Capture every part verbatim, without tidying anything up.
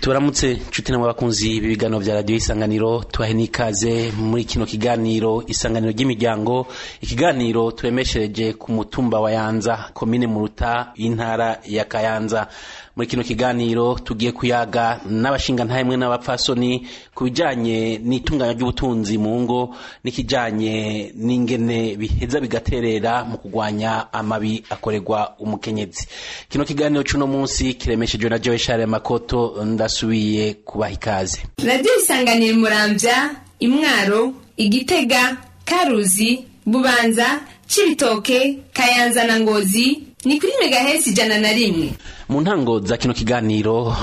Turamutse nshuti namwe bakunzi b'ibigano vya radio Isanganiro, tubahe nikaze muri kino kiganiro Isanganiro ry'imiryango, ikiganiro turemeshereje ku mutumba wa Yanza, komine Muruta, intara ya Kayanza. Muri kino kiganiro tugiye kuyaga n'abashinga ntayemwe n'abapfasoni kubijanye n'itunganya ry'ubutunzi mu ngo n'ikijanye n'ingene biheza bigaterera mu kugwanya amabi akorerwa umukenyezi. Kino kiganiro cuno munsi kiremesheje na Joe Charles Makoto, ndasubiye kubaha ikaze. Radio Isanganiro Muramvya, Imwaro, Igitega, Karuzi, Bubanza, Cibitoke, Kayanza na Ngozi ni kuri megahertz ijana na rimwe. Mu ntango za kino kiganiro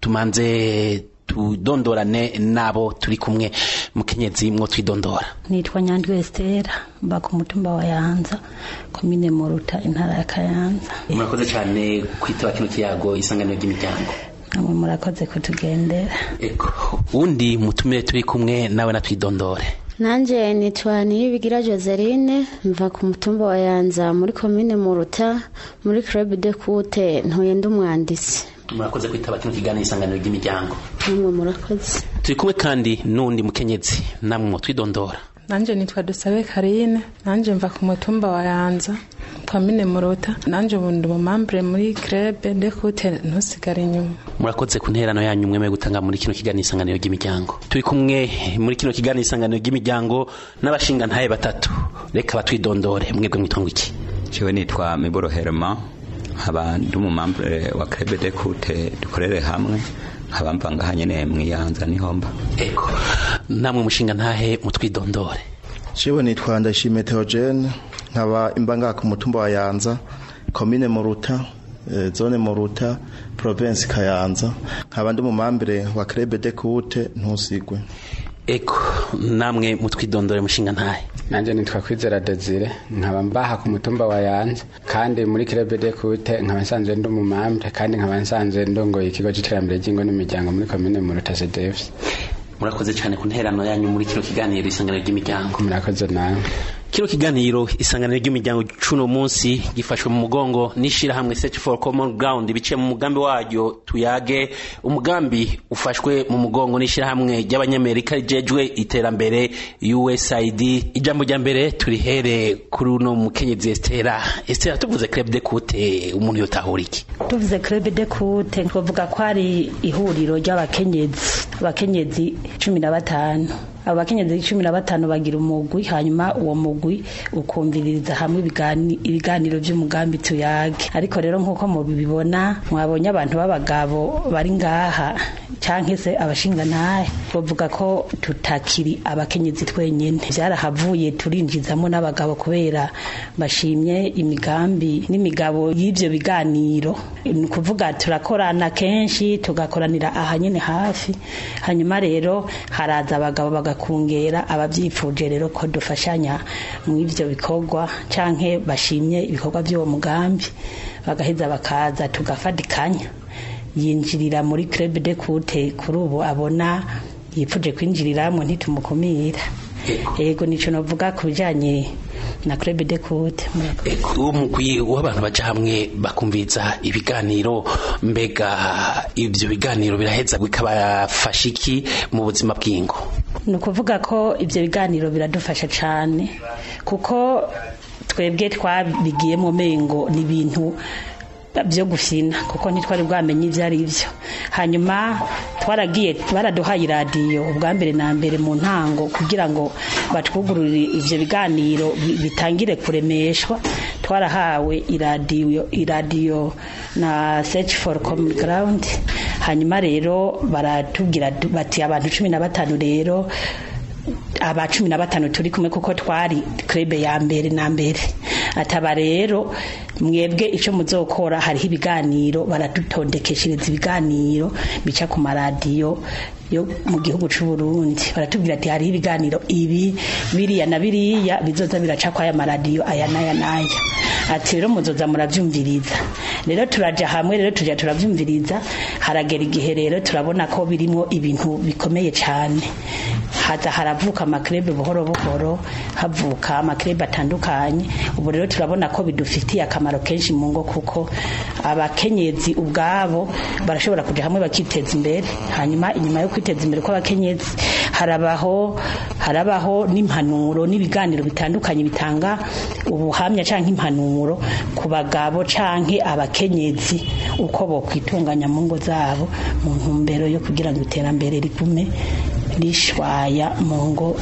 tumanze tudondorane nabo turi kumwe. Mukenyezi mwo twidondora. Nitwa Nyandwi Estera, mba ku mutumba wa Yanza, komine Muruta, intara ya Kayanza. Murakoze cyane kwitaba kino kiyago Isanganiro ry'imiryango. Namwe murakoze kutugendera. Eko undi mutumire turi kumwe nawe natwidondore. Nanje nitwa Niyibigira Joseline, mva ku mutumba wa Yanza muri komine Muruta, muri Club de Kute, ntuye ndumwanditsi. Murakoze kwitaba kino kiganiro Isanganiro ry'imiryango. Namwe murakoze. Turi kumwe kandi nundi mukenyezi, namwe twidondora. Nanje nitwa Dusabe Karine, nanje mva ku mutumba wa Yanza, komine Muruta, nanje bundi mu membre muri Club de Kute, ntusigare inyuma. Murakoze ku nterano yanyu mweme gutanga muri kino kiganiro Isanganiro ry'imiryango. Turi kumwe muri kino kiganiro Isanganiro ry'imiryango n'abashinga ntaye batatu. Reka batwidondore, mwebwe mwitongo iki? Jewe nitwa Miboro Herma, haba ndi mu membre wa Club de Kute, dukorere hamwe. Habambanga hanyene mwiyanza nihomba. Eko namwe mushinga ntahe mutwidondore. Jewe nitwa Ndashime Theogene, nkaba imbanga ku mutumba wa Yanza, komine Muruta, e, zone Muruta, province Kayanza, nkaba ndi mu membre wa Club de Kute ntusigwe. Eko namwe mutwidondore mushinga ntahe. Nanje nitwa Kwizera Desire, nkaba mbaha ku mutumba wa Yanza, kandi muri Club de Kute nkaba nsanzwe ndi mu membre, kandi nkaba nsanzwe ndongoye ikigo c'iterambere ry'ingo n'imiryango muri komine Muruta C D F. Murakoze cyane ku nterano yanyu muri kino kiganiro Isanganiro ry'imiryango. Murakoze nawe. Kino kiganiro Isanganiro ry'imiryango cuno munsi gifashwe mu mugongo nishira hamwe Search for Common Ground, bice mu mugambi waryo tuyage. Umugambi ufashwe mu mugongo nishira hamwe y'abanyamerika rijejwe iterambere U S A I D. Ijambo rya mbere turihere kuri uno mukenyezi Estera. Estera, tuvuze Club de Kute umuntu yotahura iki? Tuvuze Club de Kute twavuga ko ari ihuriro ry'abakenyezi, abakenyezi cumi na batanu. Abakenyezi cumi na batanu bagira umugwi, hanyuma uwo mugwi ukumviririza hamwe ibiganiro by'umugambi tuyage. Ariko rero nkuko mubibona, mwabonye abantu b'abagabo bari ngaha canke se abashinga ntahe, bavuga ko tutakiri abakenyezi twenyene. Byarahavuye turinjizamo n'abagabo kubera bashimye imigambi n'imigabo y'ivyo biganiro. Ni kuvuga turakorana kenshi, tugakoranira aha nyene hafi, hanyuma rero haraza abagabo baga kungera abavyifuje rero ko dufashanya mu ivyo bikorwa canke bashimye ibikorwa by'uwo mugambi, bagaheza bakaza tugafadikanya. Yinjirira muri Club de Kute kuri ubu abona yipfuje kwinjiriramwe ntitumukumira. Ego nico novuga kubijanye na Club de Kute. Eko mugwi w'abantu baje hamwe bakumviza ibiganiro, mbega ivyo biganiro biraheza bikabafasha iki mu buzima bw'ingo? Nukuvuga ko ivyo biganiro biradufasha cyane, kuko twebwe twabigiyemo mengo ni ibintu byo gufina, kuko ntitwari bwamenye ivyo ari byo. Hanyuma twaragiye baraduhaye radio ubwa mbere na mbere mu ntango kugira ngo batwugururire ivyo biganiro bitangire kuremeshwa. Twarahawe iradio iradio na Search for Common Ground, hanyuma rero baratubwira bati abantu cumi na batanu rero aba cumi na batanu turi kumwe kuko twari Club ya mbere na mbere. Ataba rero mwebwe ico muzokora hariho ibiganiro, baradutondekeshereza ibiganiro bica ku maradiyo yo mu gihugu c'u Burundi. Baratubwira ati hari ibiganiro ibi biriya na biriya bizoza biraca kwa ya maradiyo aya naya naya. ati rero muzoza muravyumviriza. Rero turaja hamwe rero tuja turavyumviriza, haragera igihe rero turabona ko birimo ibintu bikomeye cyane. Haza haravuka amakrebe buhoro buhoro, havuka amakrebe atandukanye. Ubu rero turabona ko bidufitiye akamaro kenshi mu ngo, kuko abakenyezi ubwabo barashobora kuja hamwe bakiteza imbere. Hanyuma inyuma yo kwiteza imbere kw'abakenyezi harabaho harabaho n'impanuro n'ibiganiro bitandukanye bitanga ubuhamya canke impanuro ku bagabo canke abakenyezi uko bo kwitunganya mu ngo zabo mu ntumbero yo kugira ngo iterambere rigume rishwaya mu ngo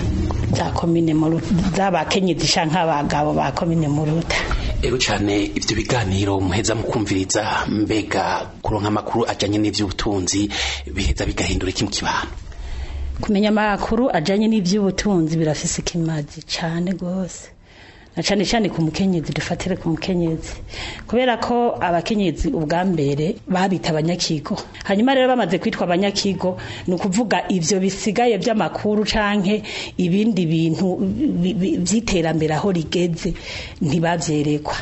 za komine Muruta, z'abakenyezi canke abagabo ba komine Muruta. Ego cyane ivyo biganiro muheza mukumviriza, mbega kuronka amakuru ajanye n'ivy'ubutunzi biheza bigahindura iki mu kibano? Kumenya amakuru ajanye n'ivy'ubutunzi birafise ikimazi cyane gose, na cyane cyane ku mukenyezi. Dufatire ku mukenyezi kubera ko abakenyezi ubwa mbere babita abanyakigo, hanyuma rero bamaze kwitwa abanyakigo ni ukuvuga ivyo bisigaye by'amakuru canke ibindi bintu vy'iterambere aho rigeze ntibavyerekwa.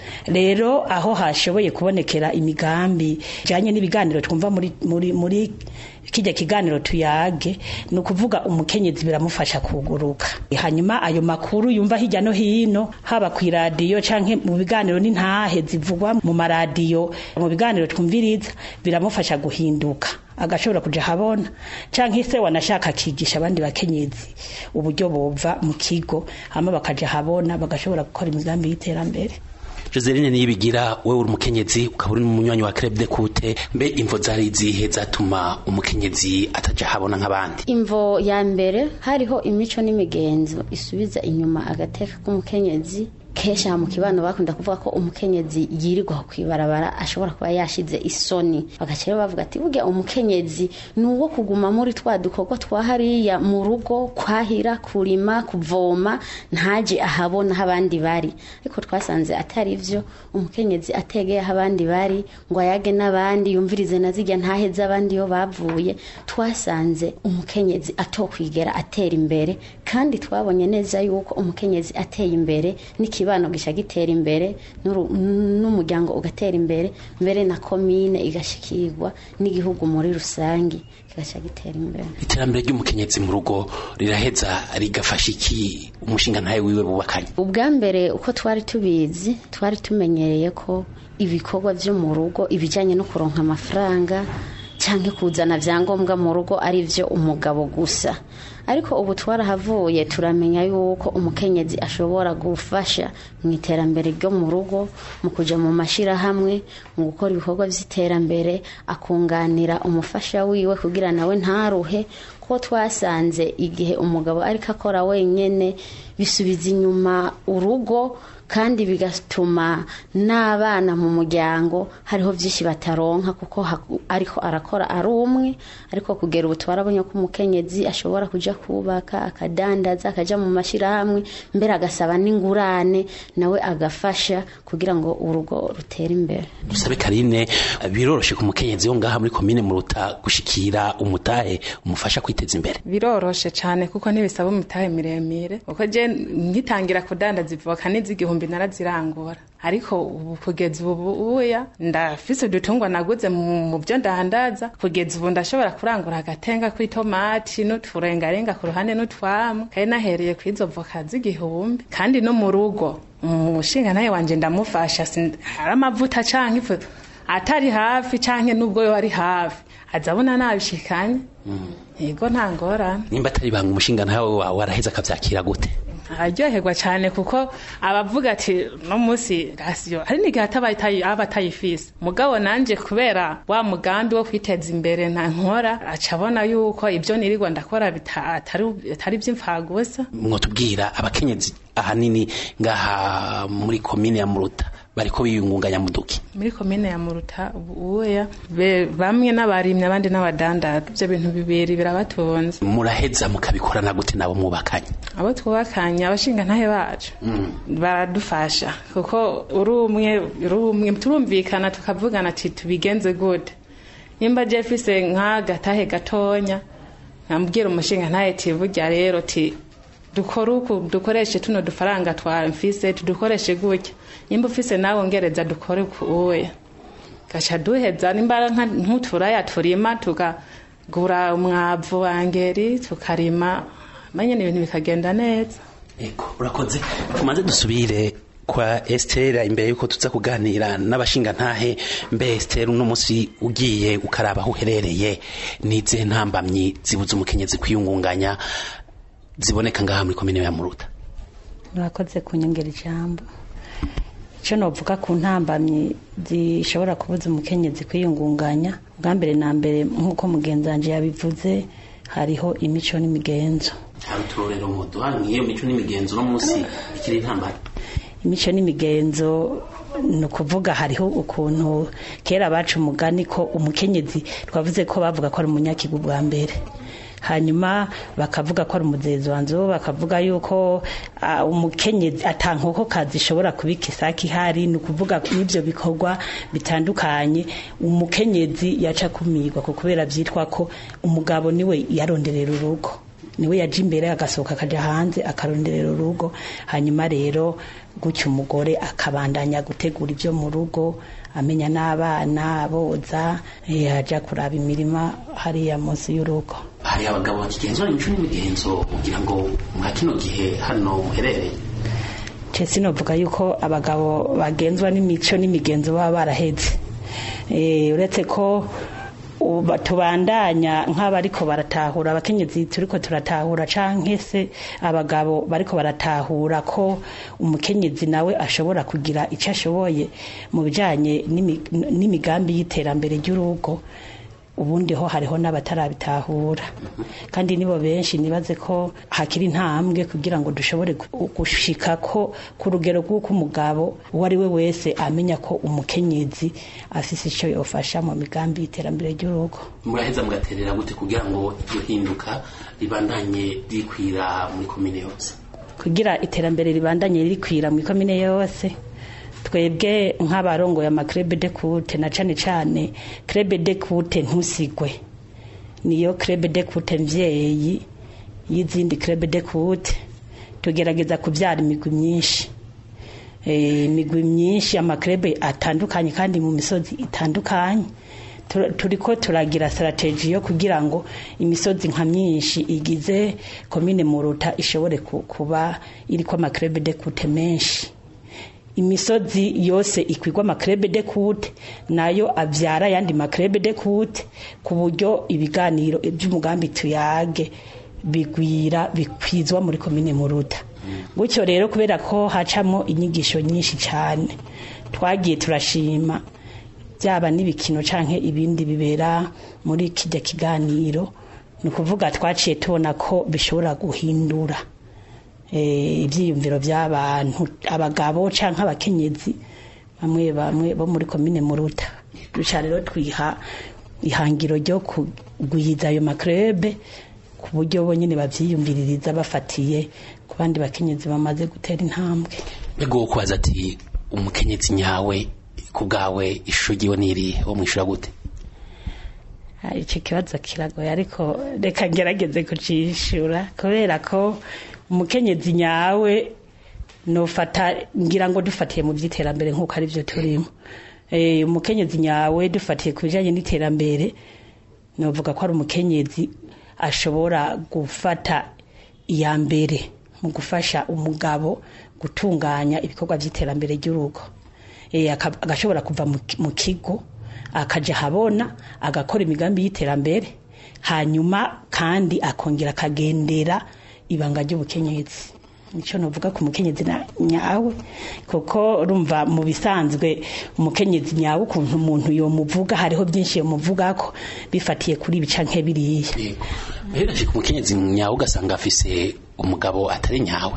Rero aho hashoboye kubonekera imigambi janye n'ibiganiro twumva muri muri muri kijya kiganiro tuyage, ni ukuvuga umukenyezi biramufasha kuguruka. Hanyuma ayo makuru yumva hirya no hino, haba ku radio canke mu biganiro n'intahe zivugwa mu maradiyo, mu biganiro twumviriza, biramufasha guhinduka, agashobora kuja habona canke se wanashaka kigisha abandi bakenyezi uburyo bova mu kigo, hama bakaja habona bagashobora gukora imigambi y'iterambere. Joseline Niyibigira, wewe uri umukenyezi ukaba uri umunywanyi wa Club de Coute, mbe imvo zari zihe zatuma umukenyezi ataja habona nk'abandi? Imvo ya mbere hariho imico n'imigenzo isubiza inyuma agateka k'umukenyezi. Kesha mu kibano bakunda kuvuga ko umukenyezi yirirwa kwibarabara ashobora kuba yashize isoni, bagacero bavuga ati burya umukenyezi nuwo kuguma muri twa dukorwa twahariya mu rugo, kwahira, kurima, kuvoma, ntaje ahabona abandi bari. Ariko twasanze atari ivyo, umukenyezi ategeye abandi bari ngo ayage n'abandi, yumvirize nazijya ntaheza abandi yo bavuye. Twasanze umukenyezi atokwigera atera imbere, kandi twabonye neza yuko umukenyezi ateye imbere niki ibano gisha gitera imbere, n'umuryango ugatera imbere, mbere na komine igashikirwa n'igihugu muri rusangi kigasha gitera imbere. Iterambere ry'umukenyezi mu rugo riraheza rigafasha iki umushinga ntaye wiwe bubakanye? Ubwa mbere uko twari tubizi, twari tumenyereye ko ibikorwa vyo mu rugo ibijanye no kuronka amafaranga canke kuzana vyangombwa mu rugo ari vyo umugabo gusa. Ariko ubu twarahavuye turamenya yuko umukenyezi ashobora gufasha mu iterambere ryo mu rugo, mu kuja mu mashira hamwe, mu gukora ibikorwa vy'iterambere, akunganira umufasha wiwe kugira nawe ntaruhe. Ko twasanze igihe umugabo ariko akora wenyene bisubiza inyuma urugo, kandi bigatuma n'abana mu muryango hariho byinshi bataronka, kuko ariko arakora ari umwe. Ariko kugera ubu twarabonye ko umukenyezi ashobora kuja kubaka, akadandaza, akaja mu mashirahamwe, mbere agasaba n'ingurane nawe agafasha kugira ngo urugo rutere imbere. Dusabe Karine, biroroshe ku mukenyezi wo ngaha muri komine Muruta gushikira umutahe umufasha kwiteza imbere? Biroroshe cyane kuko ntibisaba umutahe miremire, uko je ngitangira kudandaza ivoka n'izigihumbi narazirangura. Ariko ubu kugeza ubu uya ndafise udutungwa naguze mu byo ndandaza, kugeza ubu ndashobora kurangura agatenga kuri tomati n'uturengarenga ku ruhande n'utwamu, kandi nahereye kuri izo voka z'igihumbi. Kandi no mu rugo umushinga naye wanje ndamufasha, hari amavuta canke ifu atari hafi canke nubwo yo ari hafi azabona nabishikanye. Yego nta ngorane. Nimba atari banga umushinga nawe waraheza akavyakira gute? Aryoherwa cyane kuko abavuga ati no musi rasiyo hari n'igihe atabaye abatayifise, mugabo nanje kubera wa mugambi wo kwiteza imbere nta nkora, acabona yuko ibyo nirirwa ndakora bitari atari by'imfagusa. Mwotubwira abakenyezi ahanini ngaha muri komine ya Muruta bariko biyungunganya muduki? Muri komine ya Muruta ubuya bamwe n'abarimye abandi n'abadandaza, ibyo bintu bibiri birabatonze. Muraheza mukabikorana gute nabo mubakanye? Abo twubakanye abashinga ntahe bacu mm. baradufasha kuko uri umwe uri umwe turumvikana tukavugana ati tubigenze gute. Nimba Jeffise nka gatahe gatonya, nambwira umushinga ntahe ati burya rero ti dukora uku dukoreshe tuno dufaranga twa mfise tudukoreshe gutya nimba ufise nawe ngereza dukore uwe gacha duheza nimba nk'uturaya turima tukagura umwavu wangeri tukarima manye n'ibintu bikagenda neza. Eko urakoze tumaze dusubire kwa Esther imbere yuko tuza kuganira n'abashinga ntahe mbe Esther uno musi ugiye ukaraba aho uherereye nize ntambamyi zibuza umukenyezi kwiyungunganya ziboneka ngaha muri komine ya Muruta. Urakoze kunyongera ijambo. Cyo novuga ku ntambamyi zishobora kubuza umukenyezi kwiyungunganya bwa mbere na mbere nkuko mugenzanje yabivuze hariho imico n'imigenzo. Harutorero muduha niyo mico n'imigenzo no musi ikiri ntambara. Imico n'imigenzo no kuvuga hariho ukuntu kera bacu umugani ko umukenyezi twavuze ko bavuga ko ari umunyakigu bwa mbere hanyuma bakavuga ko ari umuzezi wanzo bakavuga yuko uh, umukenyezi atankoko kazi ishobora kubika isaki hari no kuvuga n'ibyo bikorwa bitandukanye umukenyezi yaca kumigwa ko kubera byitwa ko umugabo niwe yaronderera urugo niwe yaje imbere agasohoka akaja hanze akaronderera urugo hanyuma rero gutyo umugore akabandanya gutegura ibyo mu rugo amenya n'abana boza yaja kuraba imirima hariya munsi y'urugo. Hari abagabo bakigenzura imico n'imigenzo kugira ngo mwa kino gihe hano muherereye. Cese novuga yuko abagabo bagenzwa n'imico n'imigenzo baba baraheze eh uretse ko tubandanya nk'abariko baratahura abakenyezi turiko turatahura canke se abagabo bariko baratahura ko umukenyezi nawe ashobora kugira icyo ashoboye mu bijanye n'imigambi y'iterambere ry'urugo ubundi ho hariho n'abatarabitahura kandi nibo benshi nibaze ko hakiri ntambwe kugira ngo dushobore gushika ko ku rugero rw'uko umugabo wari we wese amenya ko umukenyezi afise icyo yofasha mu migambi y'iterambere ry'urugo. Muraheza mugaterera gute kugira ngo iryo hinduka ribandanye rikwira muri komine yose? Kugira iterambere ribandanye rikwira muri komine yose twebwe nk'abarongo ya makrebe de kute na cane cane krebe de kute ntusigwe niyo krebe de kute mvyeyi y'izindi krebe de kute tugerageza kubyara imigwi myinshi eh imigwi myinshi amakrebe atandukanye kandi mu misozi itandukanye turiko turagira strategy yo kugira ngo imisozi nka myinshi igize komine Muruta ishobore kuba iriko amakrebe de kute menshi imisozi yose ikwigwa makrebe de kute nayo avyara yandi makrebe de kute ku buryo ibiganiro by'umugambi tuyage bigwira bikwizwa muri komine Muruta. Gutyo rero kubera ko hacamo inyigisho nyinshi cyane twagiye turashima byaba n'ibikino canke ibindi bibera muri kijya kiganiro ni kuvuga twaciye tubona ko bishobora guhindura ibyiyumviro by'abantu abagabo canke abakenyezi bamwe bamwe bo muri komine Muruta. Duca rero twiha ihangiro ryo kugwiza ayo makrebe ku buryo bonyine bavyiyumviririza bafatiye ku bandi bakenyezi bamaze gutera intambwe. Ego kwaza ati umukenyezi nyawe kugawe ishugiwe niri wo mwishura gute? Icyo kibazo kiragoye ariko reka ngerageze kucishura kubera ko umukenyezi nyawe nofata ngira ngo dufatiye mu byiterambere nkuko ari byo turimo eh umukenyezi nyawe dufatiye kubijanye n'iterambere novuga ko ari umukenyezi ashobora gufata iya mbere mu gufasha umugabo gutunganya ibikorwa by'iterambere ry'urugo eh agashobora kuva mu kigo akaja habona agakora imigambi y'iterambere hanyuma kandi akongera akagendera ibanga ry'ubukenyezi. Nico novuga ku mukenyezi nyawe kuko rumva mu bisanzwe umukenyezi nyawe ukuntu umuntu yo muvuga hariho byinshi yo muvuga ko bifatiye kuri bica nke biriye. Beraje ku mukenyezi nyawe ugasanga afise umugabo atari nyawe.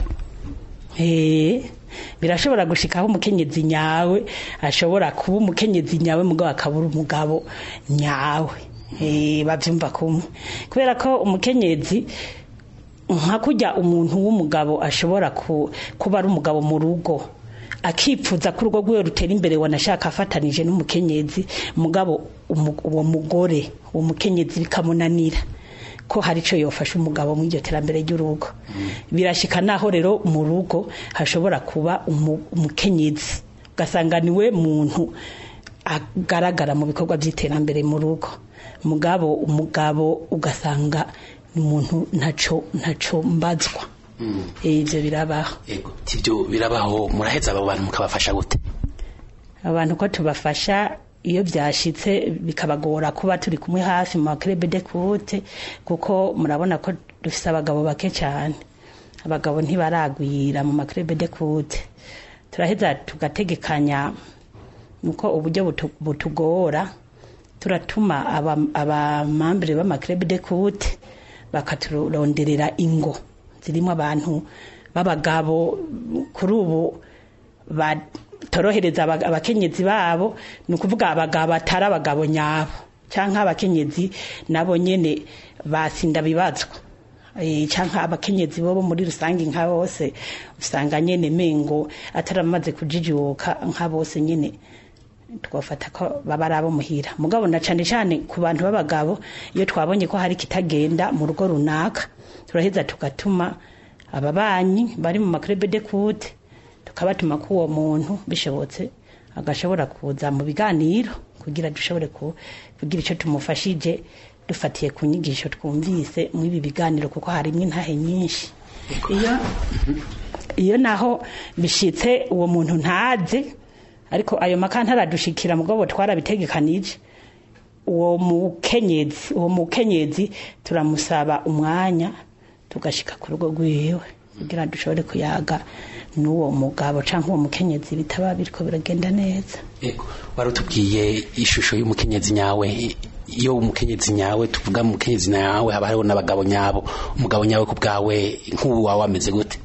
Eh birashobora gushikaho umukenyezi nyawe ashobora kuba umukenyezi nyawe mugabo akabura umugabo nyawe. Eh bavyumva kumwe kubera ko umukenyezi nka kujya umuntu w'umugabo ashobora kuba ari umugabo mu rugo akipfuza ko urugo rwe rutera imbere wanashaka afatanije n'umukenyezi mugabo uwo mugore uwo mukenyezi bikamunanira ko hari ico yofasha umugabo mu iryo terambere ry'urugo birashika naho rero mu rugo hashobora kuba umukenyezi ugasanga niwe muntu agaragara mu bikorwa by'iterambere mu rugo mugabo umugabo ugasanga ni umuntu ntaco ntaco mbazwa ivyo birabaho yego tibyo birabaho muraheza abo bantu mukabafasha gute abantu ko tubafasha iyo byashitse bikabagora kuba turi kumwe hafi mu club de coute kuko murabona ko dufise abagabo bake cyane abagabo ntibaragwira mu club de coute turaheza tugategekanya nuko uburyo butugora turatuma aba aba membre ba club de coute bakaturonderera ingo zirimo abantu babagabo kuri ubu batorohereza abakenyezi babo nukuvuga abagabo atari abagabo nyabo canka abakenyezi nabo nyene basinda bibazwa eh canka abakenyezi bobo muri rusangi nka bose usanga nyene mengo ataramaze kujijuka nka bose nyene twafata ko babarabo muhira mugabo na cane cane ku bantu babagabo iyo twabonye ko hari kitagenda mu rugo runaka turaheza tugatuma ababanyi bari mu club de coute tukabatuma ko uwo muntu bishobotse agashobora kuza mu biganiro kugira dushobore kugira ico tumufashije dufatiye ku nyigisho twumvise mu ibi biganiro kuko harimo intahe nyinshi iyo iyo naho bishitse uwo muntu ntaze ariko ayo makanta aradushikira mugabo twarabitegekanije uwo mukenyezi uwo mukenyezi turamusaba umwanya tugashika ku rugo rwiwe kugira dushobore kuyaga n'uwo mugabo canke uwo mukenyezi bitaba biriko biragenda neza yego warutubwiye ishusho y'umukenyezi nyawe iyo umukenyezi nyawe tuvuga umukenyezi nyawe haba hariho n'abagabo nyabo umugabo nyawe ku bwawe nk'ubu wawe ameze gute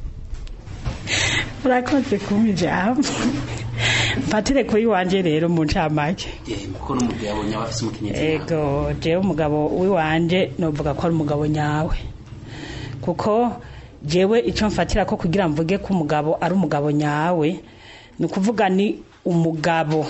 urakoze kumijambo patire kuri wanje rero mu ncamake kuko n'umugabo nyawe afise umukenyezi ego jewe umugabo wiwanje novuga ko ari umugabo nyawe kuko jewe ico mfatira ko kugira mvuge ko umugabo ari umugabo nyawe ni kuvuga ni umugabo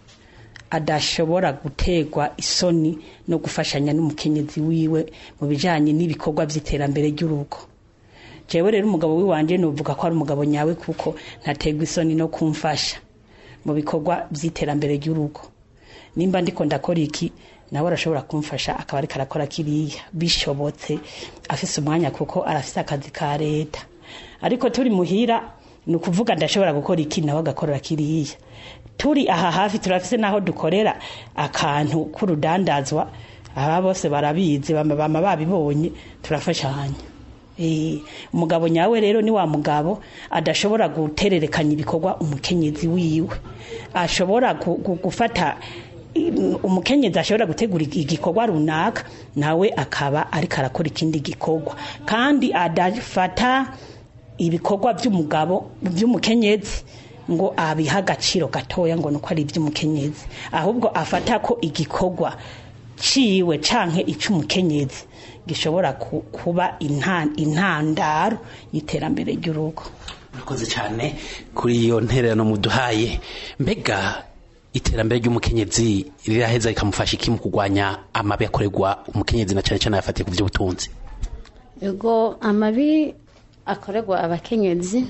adashobora gutegwa isoni no gufashanya n'umukenyezi wiwe mu bijanye n'ibikorwa by'iterambere ry'urugo jewe rero umugabo wiwanje novuga ko ari umugabo nyawe kuko ntategwa isoni no kumfasha mu bikorwa by'iterambere ry'urugo nimba ndiko ndakora iki nawe arashobora kumfasha akaba ari karakora kiriya bishobotse afise umwanya kuko arafise akazi ka leta ariko turi muhira nukuvuga ndashobora gukora iki nawe agakorera kiriya turi aha hafi turafise naho dukorera akantu k'urudandazwa aba bose barabizi bama bama babibonye turafashanya eh umugabo nyawe rero ni wa mugabo adashobora gutererekanya ibikorwa umukenyezi wiwe ashobora gufata umukenyezi ashobora gutegura igikorwa runaka nawe akaba ari karakora ikindi gikorwa kandi adafata ibikorwa by'umugabo by'umukenyezi ngo abiha agaciro gatoya ngo nuko ari iby'umukenyezi ahubwo afata ko igikorwa ciwe canke ic'umukenyezi gishobora kuba intandaro y'iterambere ry'urugo. Urakoze cyane kuri iyo ntererano muduhaye mbega iterambere ry'umukenyezi riraheza rikamufasha iki mu kugwanya amabi akorerwa umukenyezi na cyane cyane afatiye ku by'ubutunzi? Yego amabi akorerwa abakenyezi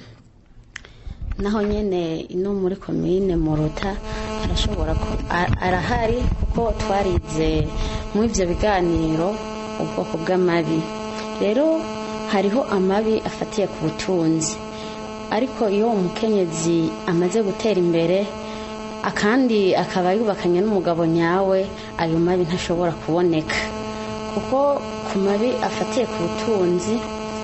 naho nyene ino muri komine Muruta arashobora arahari kuko twarize mu ivyo biganiro ubwoko bw'amabi. Rero hariho amabi afatiye ku butunzi, ariko iyo umukenyezi amaze gutera imbere akandi akaba yubakanye n'umugabo nyawe, ayo mabi ntashobora kuboneka, kuko ku mabi afatiye ku butunzi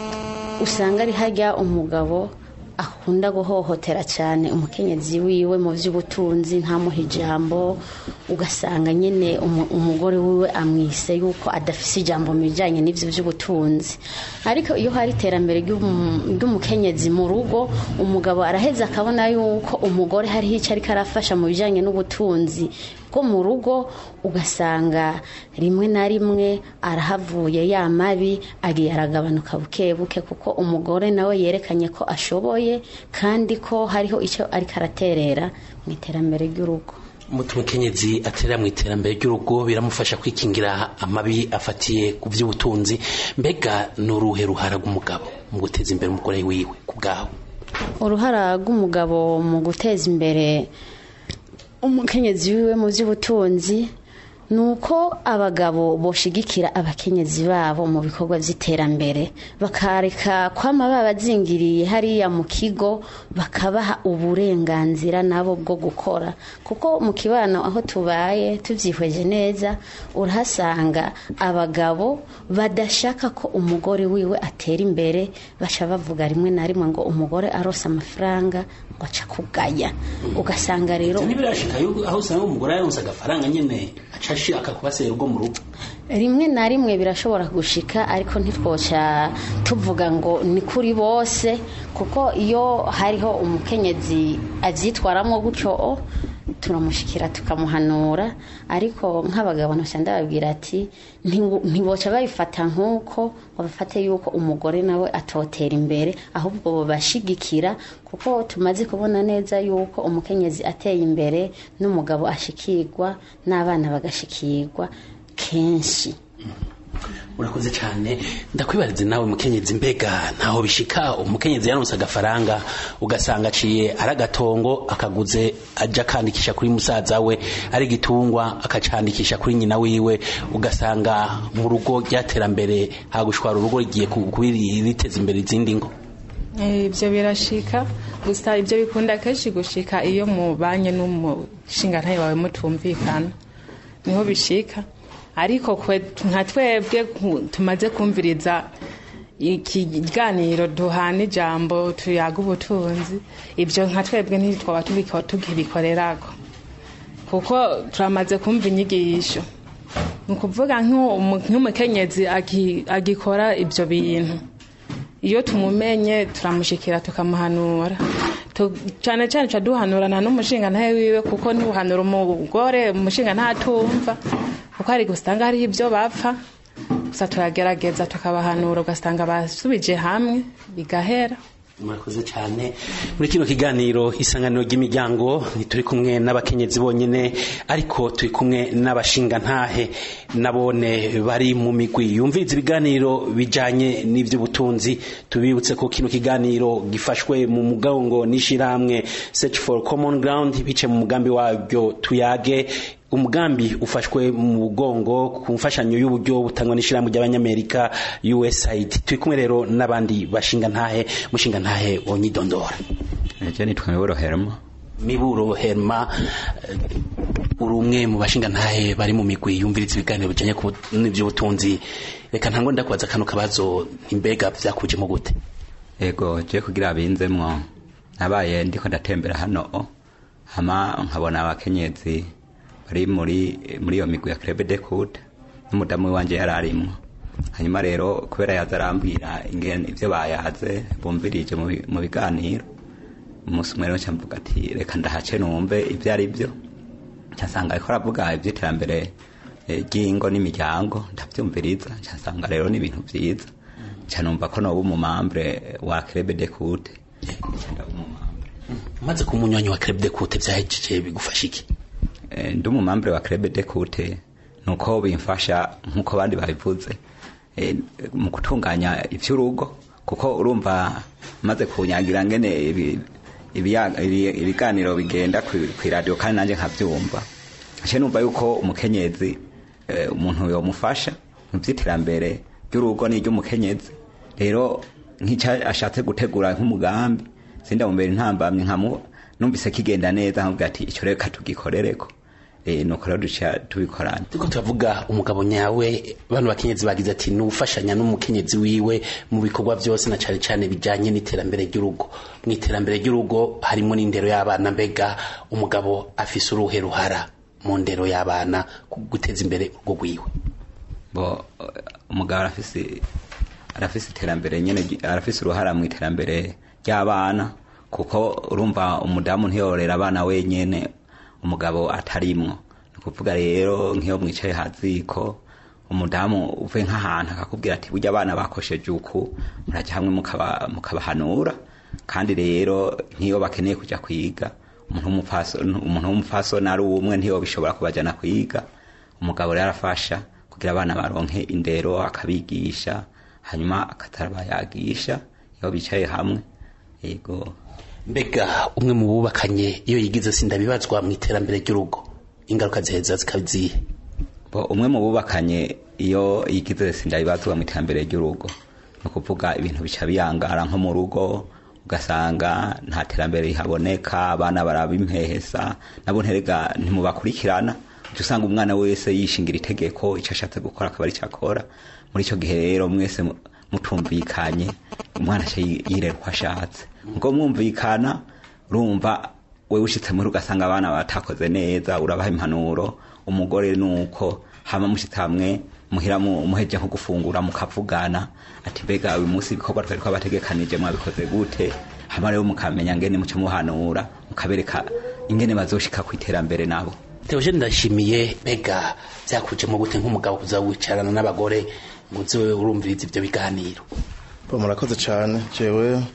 usanga ari hajya umugabo akunda guhohotera cyane umukenyezi wiwe mu by'ubutunzi, ntamuha ijambo, ugasanga nyine umugore wiwe amwise yuko adafise ijambo mu bijyanye n'ibyo by'ubutunzi. Ariko iyo hari iterambere ry'umukenyezi mu rugo, umugabo araheza akabona yuko umugore hariho icyo ariko arafasha mu bijyanye n'ubutunzi bwo mu rugo, ugasanga rimwe na rimwe arahavuye ya mabi agiye aragabanuka buke buke, kuko umugore nawe yerekanye ko ashoboye kandi ko hariho icyo ariko araterera mu iterambere ry'urugo. mukenyezi aterera mu iterambere ry'urugo biramufasha kwikingira amabi afatiye ku by'ubutunzi. Mbega n'uruhe ruhara rw'umugabo mu guteza imbere umugore wiwe ku bwawe? Uruhara rw'umugabo mu guteza imbere umukenyezi wiwe mu by'ubutunzi nuko abagabo boshigikira abakenyezi babo mu bikorwa by'iterambere, bakareka kwama babazingiriye hariya mu kigo, bakabaha uburenganzira nabo bwo gukora. Kuko mu kibano aho tubaye tuvyihweje neza, urahasanga abagabo badashaka ko umugore wiwe atera imbere, basha bavuga rimwe na rimwe ngo umugore arosa amafaranga ngo aca kugaya. Ugasanga rero nibirashika aho usanga umugore yaronsa agafaranga nyene acashi akakubasera ugo mu rugo. Rimwe na rimwe birashobora gushika, ariko ntitwoca tuvuga ngo ni kuri bose, kuko iyo hariho umukenyezi avyitwaramwo gutyo turamushikira tukamuhanura. Ariko nk'abagabo ntacyo ndababwira ati ntiboca babifata nk'uko babafate yuko umugore nawe atotera imbere, ahubwo bashigikira, kuko tumaze kubona neza yuko umukenyezi ateye imbere n'umugabo ashikirwa n'abana bagashikirwa kenshi. Urakoze cyane. Ndakwibarize nawe mukenyezi, mbega ntaho bishika umukenyezi yaronse agafaranga ugasanga aciye aragatongo akaguze aja kandikisha kuri musaza we, ari gitungwa akacandikisha kuri nyina wiwe, ugasanga mu rugo ryaterambere hagushwara urugo rigiye kubiteza imbere izindi ngo? Ibyo birashika, gusa ibyo bikunda kenshi gushika iyo mubanye n'umushinga ntaye wawe mutumvikana, niho bishika. Ariko nka twebwe tumaze kumviriza ikiganiro duhana ijambo tuyaga ubutunzi, ibyo nka twebwe ntitwaba tubikorerako, kuko turamaze kumva inyigisho. Ni ukuvuga nk'umukenyezi agikora ibyo bintu, iyo tumumenye turamushikira tukamuhanura, cyane cyane ca duhanurana n'umushinga ntaye wiwe, kuko ntuhanura umugore umushinga ntatumva, kuko hari gusanga hari ibyo bapfa. Gusa turagerageza tukabahanura, ugasanga basubije hamwe bigahera. Murakoze cyane. Muri kino kiganiro isanganiro ry'imiryango ntituri kumwe n'abakenyezi bonyene, ariko turi kumwe n'abashinga ntahe nabone bari mu migwi yumviriza ibiganiro bijanye n'ivy'ubutunzi. Tubibutse ko kino kiganiro gifashwe mu mugongo n'ishiramwe Search for Common Ground bice mu mugambi wabyo tuyage, umugambi ufashwe mu mugongo ku mfashanyo y'uburyo butangwa n'ishiramwe ry'abanyamerika U S A I D. Turi kumwe rero n'abandi bashinga ntahe. Mushinga ntahe wonyidondora? Eje nitwa Miburo Herma. Miburo Herma, uri umwe mu bashinga ntahe bari mu migwi yumviriza ibiganiro bijanye n'ivy'ubutunzi. Reka ntango ndakwaza kano kabazo, imbega vyakuje mu gute? Ego je kugira abinzemwo nabaye ndiko ndatembera hano, hama nkabona abakenyezi bari muri muri iyo migwi ya Club d'Écoute, n'umudamu wanje yararimwo. Hanyuma rero kubera yazarambira ingene ivyo bayaze bumvirije mu biganiro, umunsi umwe rero cyamvuga ati reka ndahace numve ivyo ari byo. Cyasanga ariko aravuga ivy'iterambere ry'ingo n'imiryango, ndavyumviriza, cyasanga rero ni ibintu vyiza. Cyanumva ko no umumambre wa Club d'Écoute. Maze kumunywanyi wa Club d'Écoute vyahejeje bigufasha iki? Ndi umumambre wa Club d'Écoute nuko bimfasha nkuko bandi babivuze mu gutunganya ivy'urugo, kuko urumva maze kunyagira ngene ibiganiro bigenda ku radio kandi nanje nkavyumva, aje numva yuko umukenyezi umuntu yomufasha mu vy'iterambere ry'urugo n'iry'umukenyezi. Rero nk'icyo ashatse gutegura nk'umugambi sinda mu mbere ntambamye nkamu numvise kigenda neza, nkavuga ati icyo reka tugikorereko. Eh nuko rero duca tubikorana. Tuko tuvuga umugabo nyawe, abantu bakenyezi bagize ati n'ufashanya n'umukenyezi wiwe mu bikorwa byose, na cyane cyane bijanye n'iterambere ry'urugo. Mu iterambere ry'urugo harimo n'indero y'abana. Mbega umugabo afise uruhe ruhara mu ndero y'abana guteza imbere urugo rwiwe? Bo umugabo arafise arafise iterambere nyene, arafise uruhara mu iterambere ry'abana, kuko urumva umudamu ntiyorera abana wenyene umugabo atarimwo. Nukuvuga rero nk'iyo mwicaye haziko, umudamu uve nk'ahantu akakubwira ati burya abana bakosheje uku, muraje hamwe mukaba mukabahanura. Kandi rero nk'iyo bakeneye kuja kwiga, umuntu w'umupfasoni umuntu w'umupfasoni ari umwe ntiyo bishobora kubajana kwiga umugabo rero arafasha kugira abana baronke indero akabigisha hanyuma akatarabayagisha iyo bicaye hamwe yego. Mbega umwe mu bubakanye iyo yigize sindabibazwa mu iterambere ry'urugo ingaruka ziheza zikabizihe? Bo umwe mu bubakanye iyo yigize sindabibazwa mu iterambere ry'urugo no kuvuga ibintu bica biyangara nko mu rugo ugasanga nta terambere rihaboneka abana barabimpehesa nabo nterega ntimubakurikirana usanga umwana wese yishingira itegeko icyo ashatse gukora akaba ari cyakora muri icyo gihe rero mwese mutumvikanye umwana yirera uko ashatse ngo mwumvikana urumva wewe ushitse muri ugasanga abana batakoze neza urabaha impanuro umugore nuko hama mushitse hamwe muhira muheje nko gufungura mukavugana ati mbega uyu munsi ibikorwa twari twabategekanije mwabikoze gute hama rero mukamenya ngene muce muhanura mukabereka ingene bazoshika ku iterambere nabo. Theogene ndashimiye mbega byakujemo gute nk'umugabo kuza wicarana n'abagore ngo uziwe urumviriza ibyo biganiro? Bo murakoze cyane jewe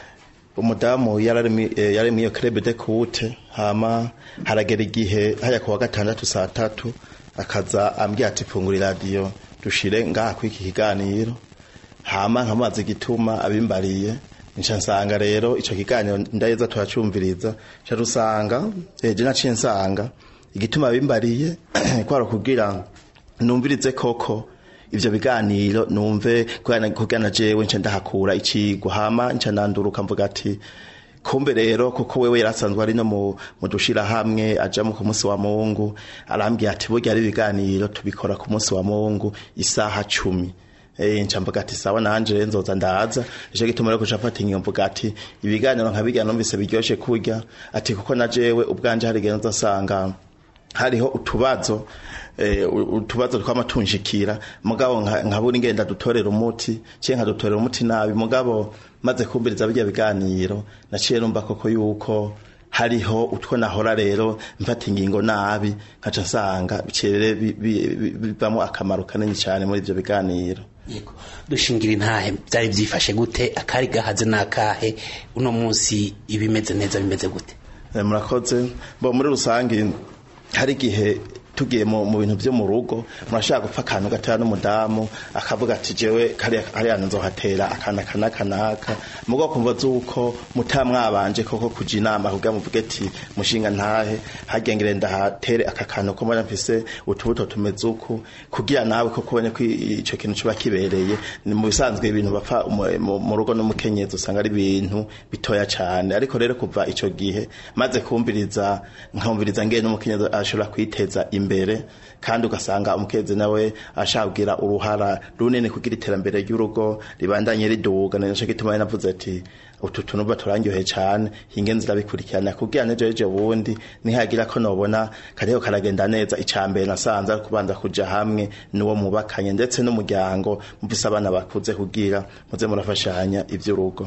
umudamu yararimi yarimi iyo club de coute hama haragera igihe haya kuwa gatandatu saa tatu akaza ambya ati pfungura radio dushire ngaha kwiki kiganiro hama nkamaze gituma abimbariye nca nsanga rero ico kiganiro ndayeza turacumviriza cyo rusanga eje naciye nsanga igituma bimbariye kwaro kugira numvirize koko ivyo biganiro numve kugana jewe nca ndahakura icigwa hama nca nanduruka mvuga ati kumbe rero kuko wewe yarasanzwe ari no mu dushira hamwe aja mu kumunsi wa Mungu arambye ati burya ari biganiro tubikora ku munsi wa Mungu isaha cumi. Eh nca mvuga ati sawa nanje nzoza ndaza ije gituma rero kucafata inyo mvuga ati ibiganiro nkabijya numvise biryoshe kurya ati kuko na jewe ubwanje hari genza sanga hariho utubazo eh utubazo twamatunjikira mugabo nkabura ingenda dutorera umuti cye nka dutorera umuti nabi mugabo maze kumbiriza bijya biganiro naciye numva koko yuko hariho utwo nahora rero mfata ingingo nabi nkaca nsanga bicere bivamo akamaro kanini cyane muri ibyo biganiro. Yego dushingira intahe byari byifashe gute akari gahaze nakahe uno munsi ibimeze neza bimeze gute? Eh murakoze bo muri rusangi hari gihe tugiye mu bintu byo mu rugo murashaka gupfa kantu gatera n'umudamu akavuga ati jewe kari ari yanzo hatera akana kana kanaka mugo kumva zuko mutamwabanje koko kuja inama kugira muvuge ati mushinga ntahe hagengere ndahatere akakantu ko mbona mfise utubuto tumezuko kugira nawe koko bone ko ico kintu cuba kibereye ni mu bisanzwe ibintu bapfa mu rugo no mukenyezi usanga ari ibintu bitoya cyane ariko rero kuva ico gihe maze kumbiriza nkumviriza ngene n'umukenyezi ashobora kwiteza imbere kandi ugasanga umukeze nawe ashabwira uruhara runene kugira iterambere ry'urugo ribandanye riduga nacyo gituma navuze ati ututu nuba turangyohe cyane ingenzi rabikurikirana kugira nejo ejo bundi nihagira ko nobona kariho karagenda neza icambere nasanza kubanza kuja hamwe nuwo mubakanye ndetse n'umuryango mvise abana bakuze kugira muze murafashanya ivy'urugo.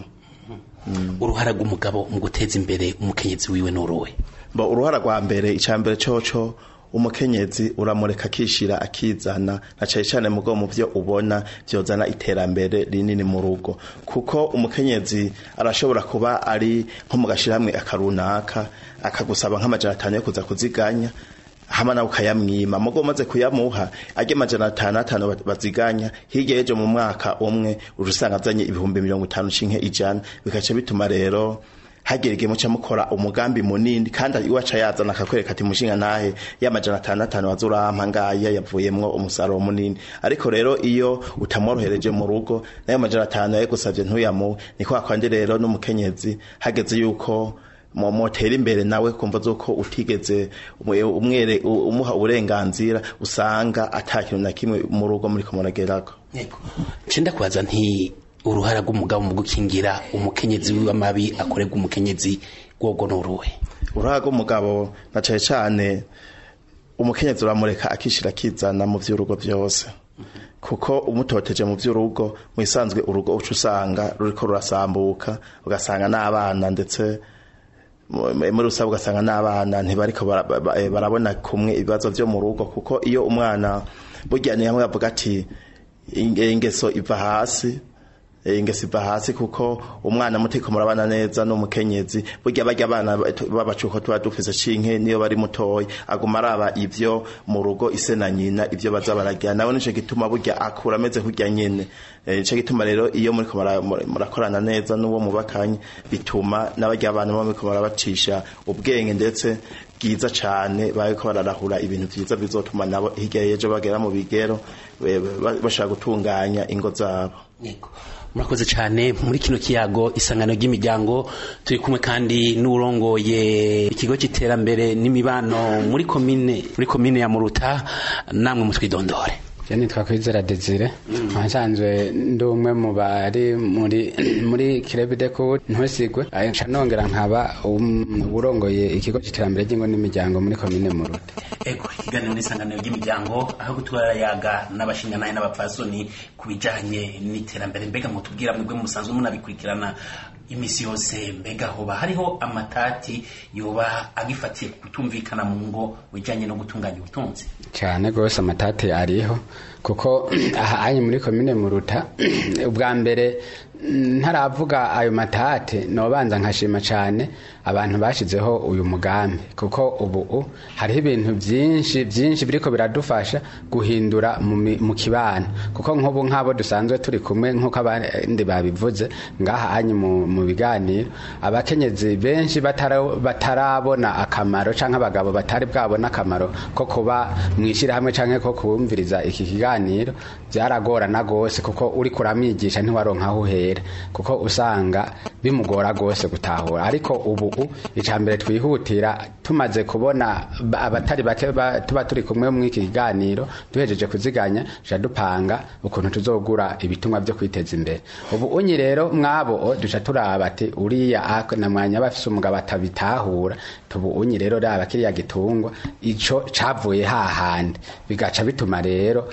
Mm. Uruhara rw'umugabo mu guteza imbere umukenyezi wiwe n'uruwe? Bo uruhara rwa mbere icambere coco umukenyezi uramureka kishira akizana na cyane cyane mugo mu byo ubona byozana iterambere rinini mu rugo kuko umukenyezi arashobora kuba ari nko mugashiramwe akarunaka akagusaba nk'amajana atanu yo kuza kuziganya hama na ukayamwima mugo maze kuyamuha ajye majana atanu atanu baziganya hirya ejo mu mwaka umwe urusanga azanye ibihumbi mirongo itanu cinke ijana bikace bituma rero hagerege muca mukora umugambi munini kandi iwaca yazana akakwereka ati mushinga nahe y'amajana atanu atanu wazurampa ngaya yavuyemwo umusaruro munini ariko rero iyo utamworohereje mu rugo nayo majana atanu yagusavye ntuyamu niko akwanje rero n'umukenyezi hageze yuko mu motera imbere nawe kumva zuko utigeze umwere umuha uburenganzira usanga atakintu na kimwe mu rugo muri komuragerako. Yego cinda kwaza nti uruhara rw'umugabo mu gukingira umukenyezi w'amabi akorerwa umukenyezi gwogo n'uruhe? Uruhara rw'umugabo na cyane cyane umukenyezi uramureka akishira kizana mu vy'urugo byose kuko umutoteje mu vy'urugo mu isanzwe urugo ucu usanga ruriko rurasambuka ugasanga n'abana ndetse muri usaba ugasanga n'abana ntibariko barabona kumwe ibibazo byo mu rugo kuko iyo umwana burya ni hamwe avuga ati ingeso iva hasi ingesi iva hasi kuko umwana mutiko murabana neza n'umukenyezi burya barya abana babacuko tuba dufise cinke niyo bari mutoyi aguma araba ivyo mu rugo ise na nyina ivyo baza barajya nawe nico gituma burya akura ameze kurya nyene nico gituma rero iyo muri murakorana neza n'uwo mubakanye bituma n'abarya abana bo muri murabacisha ubwenge ndetse bwiza cyane bariko bararahura ibintu byiza bizotuma nabo hirya yejo bagera mu bigero bashaka gutunganya ingo zabo. Yego murakoze cyane muri kino kiyago isangano ry'imiryango turi kumwe kandi n'urongoye ikigo cy'iterambere n'imibano muri komine muri komine ya Muruta namwe mutwidondore. Jeni twakwizera Desire nsanzwe ndumwe mu bari muri muri Kirebide ko ntwesigwe ayenca nongera nkaba uburongoye ikigo cy'iterambere ry'ingo n'imiryango muri komine Muruta. Ego ikiganiro n'isangano ry'imiryango aho gutwara yaga n'abashinganaye n'abapfasoni kubijanye n'iterambere mbega mutubwira mwebwe musanzwe munabikurikirana imisi yose mbega hoba hariho amatati yoba agifatiye kutumvikana mu ngo bijanye no gutunganya ubutunzi cyane gose amatati ariho kuko aha anye muri komine Muruta ubwa mbere ntaravuga ayo matate nobanza nkashima cyane abantu bashizeho uyu mugambi kuko ubu hariho ibintu byinshi byinshi biriko biradufasha guhindura mu kibano kuko nk'ubu nk'abo dusanzwe turi kumwe nk'uko abandi babivuze ngaha anye mu biganiro abakenyezi benshi batarabona akamaro canke abagabo batari bwabona akamaro ko kuba mwishira hamwe canke ko kumviriza iki kiganiro byaragorana gose kuko uri kuramwigisha ntiwaronka aho uhera kuko usanga bimugora gose gutahura ariko ubu icambere twihutira tumaze kubona abatari bake tuba turi kumwe mu iki kiganiro duhejeje kuziganya ja dupanga ukuntu tuzogura ibitumwa byo kwiteza imbere ubu unyi rero mwabo duca turaba ati uriya na mwanya bafise umugabo atabitahura tubu unyi rero raba kiriya gitungwa ico cavuye hahandi bigaca bituma rero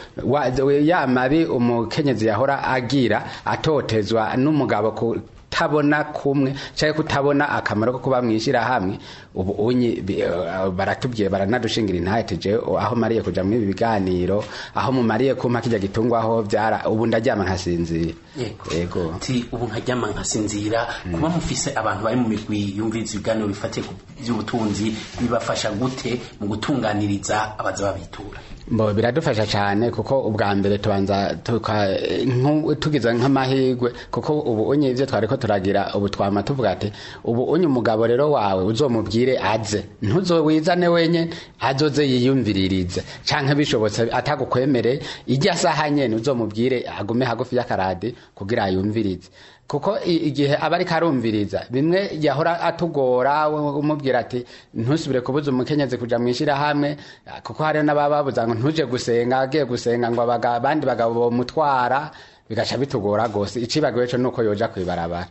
ya mabi umukenyezi yahora agira atotezwa n'umugabo ku tabona kumwe cyangwa kutabona akamaro ko kuba mwishira hamwe ubu unyi baratubwiye baranadushingira intaheteje aho mariye kuja mu biganiro aho mu mariye kumpa kijya gitungwa aho byara ubu ndaryama nkasinzira. Yego ti ubu nkaryama nkasinzira kuba mufise abantu bari mu mirwi yumviriza ibiganiro bifatiye ku by'ubutunzi bibafasha gute mu gutunganiriza abaza babitura. Mbo biradufasha cyane kuko ubwa mbere tubanza tugiza nk'amahirwe kuko ubu unye ivyo twariko turagira ubu twama tuvuga ati ubu unye umugabo rero wawe uzomubwire aze ntuzowizane wenye azoze yiyumviririze canke bishobotse atagukwemereye ijya saha nyene uzomubwire agume hagufi y'akaradi kugira yumvirize kuko igihe abari karumviriza bimwe yahora atugora umubwira ati ntusubire kubuza umukenyezi kuja mwishira hamwe kuko hari n'abababuza ngo ntuje gusenga agiye gusenga ngo abandi bagabo mutwara bigaca bitugora gose icibagiwe cyo nuko yoja kwibarabara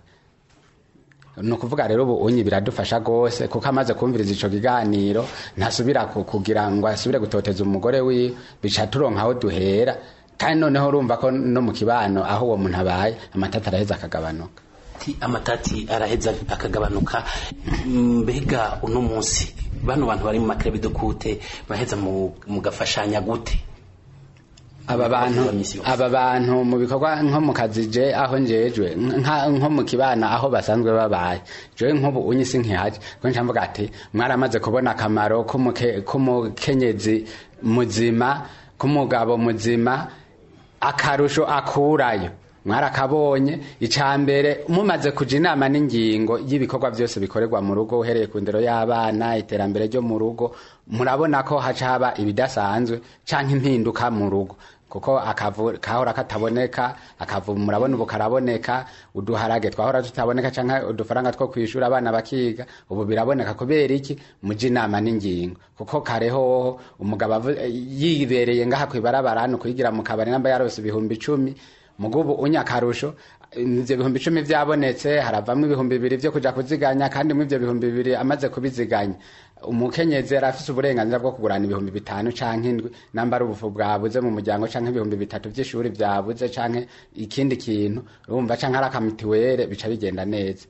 no kuvuga rero ubu unyi biradufasha gose kuko amaze kumviriza ico kiganiro ntasubira kugira ngo asubire gutoteza umugore wi bica turonka aho duhera kandi noneho urumva ko no mu kibano aho uwo muntu abaye amatati araheza akagabanuka. Ti amatati araheza akagabanuka mbega uno munsi bano bantu bari mu Kirebide kute baheza mu gafashanya gute aba bantu aba bantu mu bikorwa nko mu kazije aho njejwe nko mu kibana aho basanzwe babaye je nko unyi sinkihaje ko ncamvuga ati mwaramaze kubona akamaro k'umukenyezi muzima k'umugabo muzima akarusho akurayo mwarakabonye icambere mumaze kuja inama n'ingingo y'ibikorwa byose bikorerwa mu rugo uhereye ku ndero y'abana iterambere ryo mu rugo murabona ko haca haba ibidasanzwe canke impinduka mu rugo kuko akavu kahora kataboneka akavu murabona ubu karaboneka uduharage twahora tutaboneka canke udufaranga two kwishura abana bakiga ubu biraboneka kubera iki muji inama n'ingingo kuko kareho umugabo yibereye ngaha kwibarabara no kuyigira mu kabari namba yarose ibihumbi icumi mugubu unyakarusho ivyo bihumbi icumi vyabonetse haravamwe ibihumbi bibiri vyo kuja kuziganya kandi mu ivyo bihumbi bibiri amaze kubiziganya umukenyezi arafise uburenganzira bwo kugurana ibihumbi bitanu canke indwi namba ari ubufu bwabuze mu muryango canke ibihumbi bitatu vy'ishuri vyabuze canke ikindi kintu urumva canke ari akamitiwere bica bigenda neza.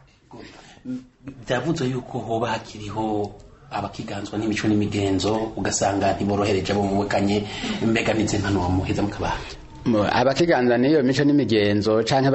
Byavuze yuko hoba hakiriho abakiganzwa n'imico n'imigenzo ugasanga ntiborohereje abo mubukanye mbega nize mpano muheza mukabaha. abakiganza niyo mico n'imigenzo canke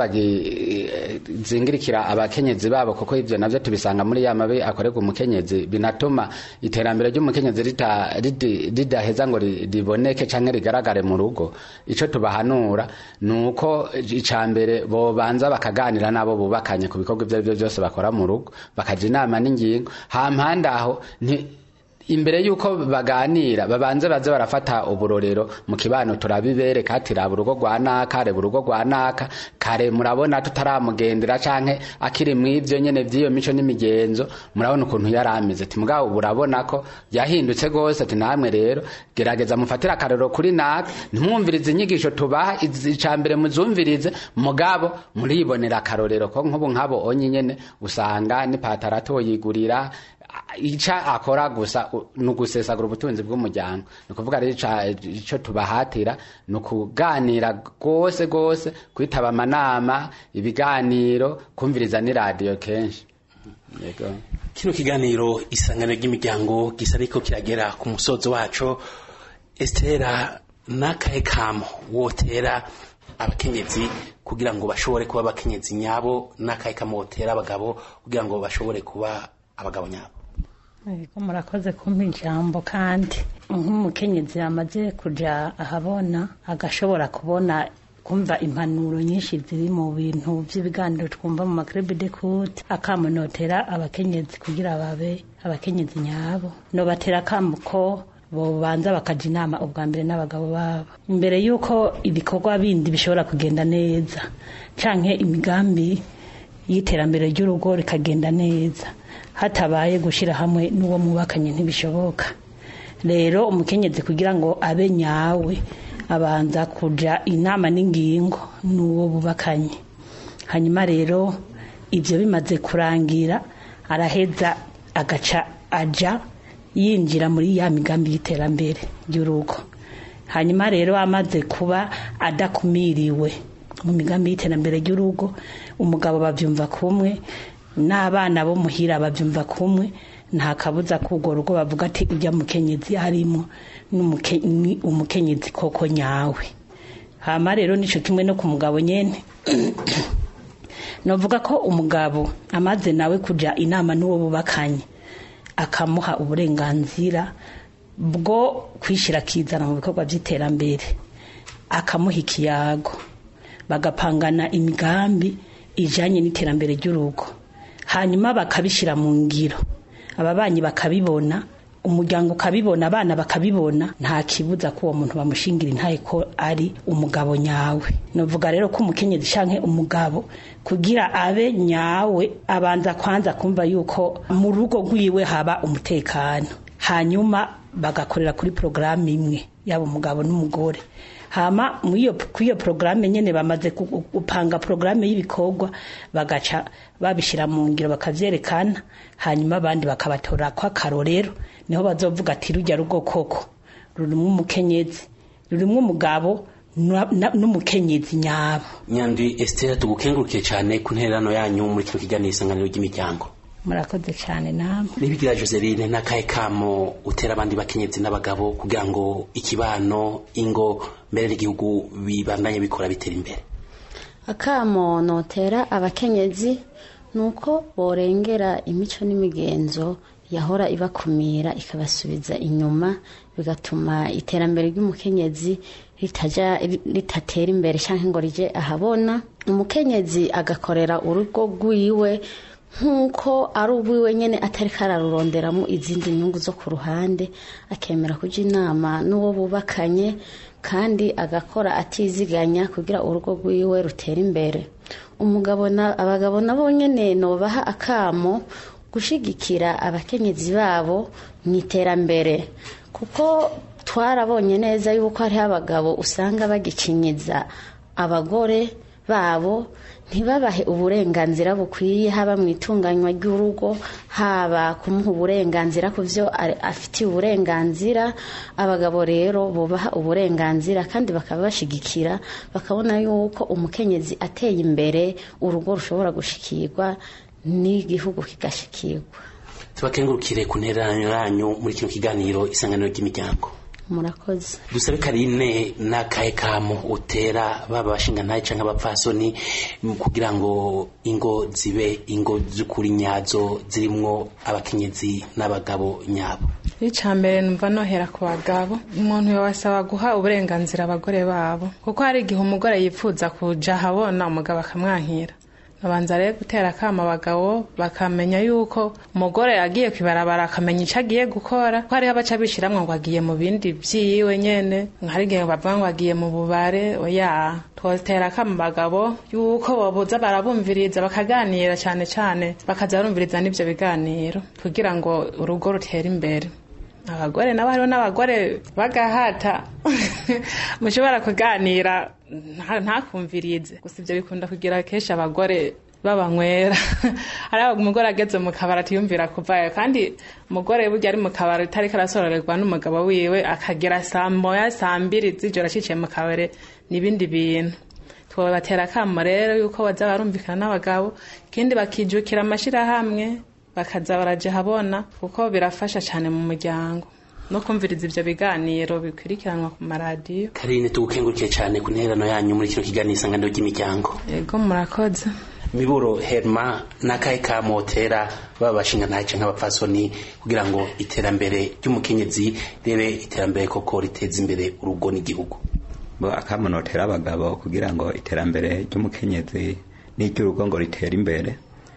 bagizingirikira abakenyezi babo kuko ivyo navyo tubisanga muri ya mabi akorerwa umukenyezi binatuma iterambere ry'umukenyezi ridaheza ngo riboneke canke rigaragare mu rugo. Ico tubahanura nuko icambere bo banza bakaganira nabo bubakanye ku bikorwa ivyo byo byose bakora mu rugo bakaja inama n'ingingo hampande aho imbere yuko baganira babanze baze barafata uburorero mu kibano turabibereka ati raba urugo rwa naka reba urugo rwa naka kare murabona tutaramugendera canke akiri mw'ivyo nyene vy'iyo mico n'imigenzo murabona ukuntu yaramize ati mugabo urabona ko yahindutse gose ati namwe rero gerageza mufatira akarero kuri naka ntimwumvirize inyigisho tubaha icambere muzumvirize mugabo muribonera akarorero ko nk'ubu nk'abo onye nyene usanga ni patarato yigurira ica akora gusa nugusesagura ubutunzi bw'umuryango nukuvuga rero ico tubahatira nukuganira gose gose kwitaba amanama ibiganiro kumviriza ni radio kenshi. Yego kino kiganiro isangano ry'imiryango gisa ariko kiragera ku musozo waco. Estera nakahe kamo wotera abakenyezi kugira ngo bashobore kuba abakenyezi nyabo nakahe kamo wotera abagabo kugira ngo bashobore kuba abagabo nyabo? Ego murakoze kumpa ijambo kandi nk'umukenyezi yamaze kuja ahabona agashobora kubona kumva impanuro nyinshi ziri mu bintu by'ibiganiro twumva mu makrebe de kute akamunotera abakenyezi kugira babe abakenyezi nyabo no batera kamuko bo banza bakaja inama ubwa mbere n'abagabo babo imbere yuko ibikorwa bindi bishobora kugenda neza canke imigambi y'iterambere ry'urugo rikagenda neza hatabaye gushira hamwe n'uwo mubakanye ntibishoboka. Rero umukenyezi kugira ngo abe nyawe abanza kuja inama n'ingingo n'uwo bubakanye hanyuma rero ivyo bimaze kurangira araheza agaca aja yinjira muri ya migambi y'iterambere ry'urugo hanyuma rero amaze kuba adakumiriwe mu migambi y'iterambere ry'urugo umugabo bavyumva kumwe n'abana bo muhira bavyumva kumwe nta kabuza kugo rugo bavuga ati ujya mukenyezi harimo n'umukenyezi koko nyawe. Hama rero nico kimwe no ku mugabo nyene novuga ko umugabo amaze nawe kuja inama n'uwo bubakanye akamuha uburenganzira bwo kwishira kizana mu bikorwa by'iterambere akamuha ikiyago bagapangana imigambi ijanye n'iterambere ry'urugo hanyuma bakabishira mu ngiro ababanyi bakabibona umuryango ukabibona abana bakabibona nta kibuza ko uwo muntu bamushingira intaye ko ari umugabo nyawe. Novuga rero ko umukenyezi canke umugabo kugira abe nyawe abanza kwanza kumva yuko mu rugo rwiwe haba umutekano hanyuma bagakorera kuri programme imwe yabo umugabo n'umugore hama muyo kuyo programme nyene bamaze upanga programme y'ibikorwa bagaca babishira mu ngiro bakavyerekana hanyuma abandi bakabatora kwa karorero niho bazovuga ati rujya rugo koko rurimo umukenyezi rurimo umugabo n'umukenyezi nyabo. Nyandwi Esther tugukengurukiye cyane ku ntererano yanyu muri kino kiganiro isanganiro ry'imiryango. Murakoze cyane namwe. Nibigira Joseline nakaye kamo utera abandi bakenyezi n'abagabo kugira ngo ikibano ingo mbere n'igihugu bibandanye bikora bitera imbere. Akamo notera abakenyezi nuko borengera imico n'imigenzo yahora ibakumira ikabasubiza inyuma bigatuma iterambere ry'umukenyezi ritaja ritatera imbere canke ngo rije ahabona. Umukenyezi agakorera urugo rwiwe nkuko ari ubwiwe nyene atari kararuronderamo izindi nyungu zo ku ruhande akemera kuja inama n'uwo bubakanye kandi agakora atiziganya kugira urugo rwiwe rutera imbere. Umugabo na abagabo nabo nyene no baha akamo gushigikira abakenyezi babo mu iterambere kuko twarabonye neza yuko hari abagabo usanga bagicinyiza abagore babo ntibabahe uburenganzira bukwiye haba mu itunganywa ry'urugo haba kumuha uburenganzira ku byo afitiye uburenganzira. Abagabo rero bubaha uburenganzira kandi bakaba bashigikira bakabona yuko umukenyezi ateye imbere urugo rushobora gushikirwa n'igihugu kigashikirwa. Tubakengurukire ku ntererano yanyu muri kino kiganiro isanganiro ry'imiryango. murakoze. dusabe Karine n'akahe kamo utera baba bashinga ntaye canke abapfasoni kugira ngo ingo zibe ingo z'ukuri nyazo zirimwo abakenyezi n'abagabo nyabo? icambere numva nohera ku bagabo, umuntu yabasaba guha uburenganzira abagore babo, kuko hari igihe umugore yipfuza kuja habona umugabo akamwankira. Nabanza rero gutera kama abagabo bakamenya yuko umugore yagiye kwibarabara akamenya ico agiye gukora, ko hariho abaca bishiramwo ngo agiye mu bindi vyiwe nyene, hari igihe bavuga ngo agiye mu bubare. Oya, twotera kama abagabo yuko bobuza barabumviriza bakaganira, cane cane bakaza barumviriza n'ivyo biganiro kugira ngo urugo rutere imbere. Abagore nabo hariho n'abagore bagahata mushobora kuganira ntakumvirize, gusa ivyo bikunda kugira kenshi abagore babanywera. Hari umugore ageze mu kabari atiyumvira kuvayo, kandi umugore burya ari mu kabari utariko arasororerwa n'umugabo wiwe akagera saa moya saa mbiri z'ijoro aciciye mu kabari n'ibindi bintu. Twobatera akamo rero yuko baza barumvikana n'abagabo, ikindi bakijukira amashirahamwe bakaza baraje habona, kuko birafasha cyane mu muryango no kumviriza ivyo biganiro bikwirikiranwa ku maradiyo. Karine, tugukengurukiye cyane ku ntererano yanyu muri kino kiganiro isanganiro ry'imiryango. Yego, murakoze. Miburo Herma, n'akahe kamo utera baba bashinga ntaye canke abapfasoni kugira ngo iterambere ry'umukenyezi ribe iterambere koko riteza imbere urugo n'igihugu? Bo akamo notera abagabo kugira ngo iterambere ry'umukenyezi n'iry'urugo ngo ritere imbere,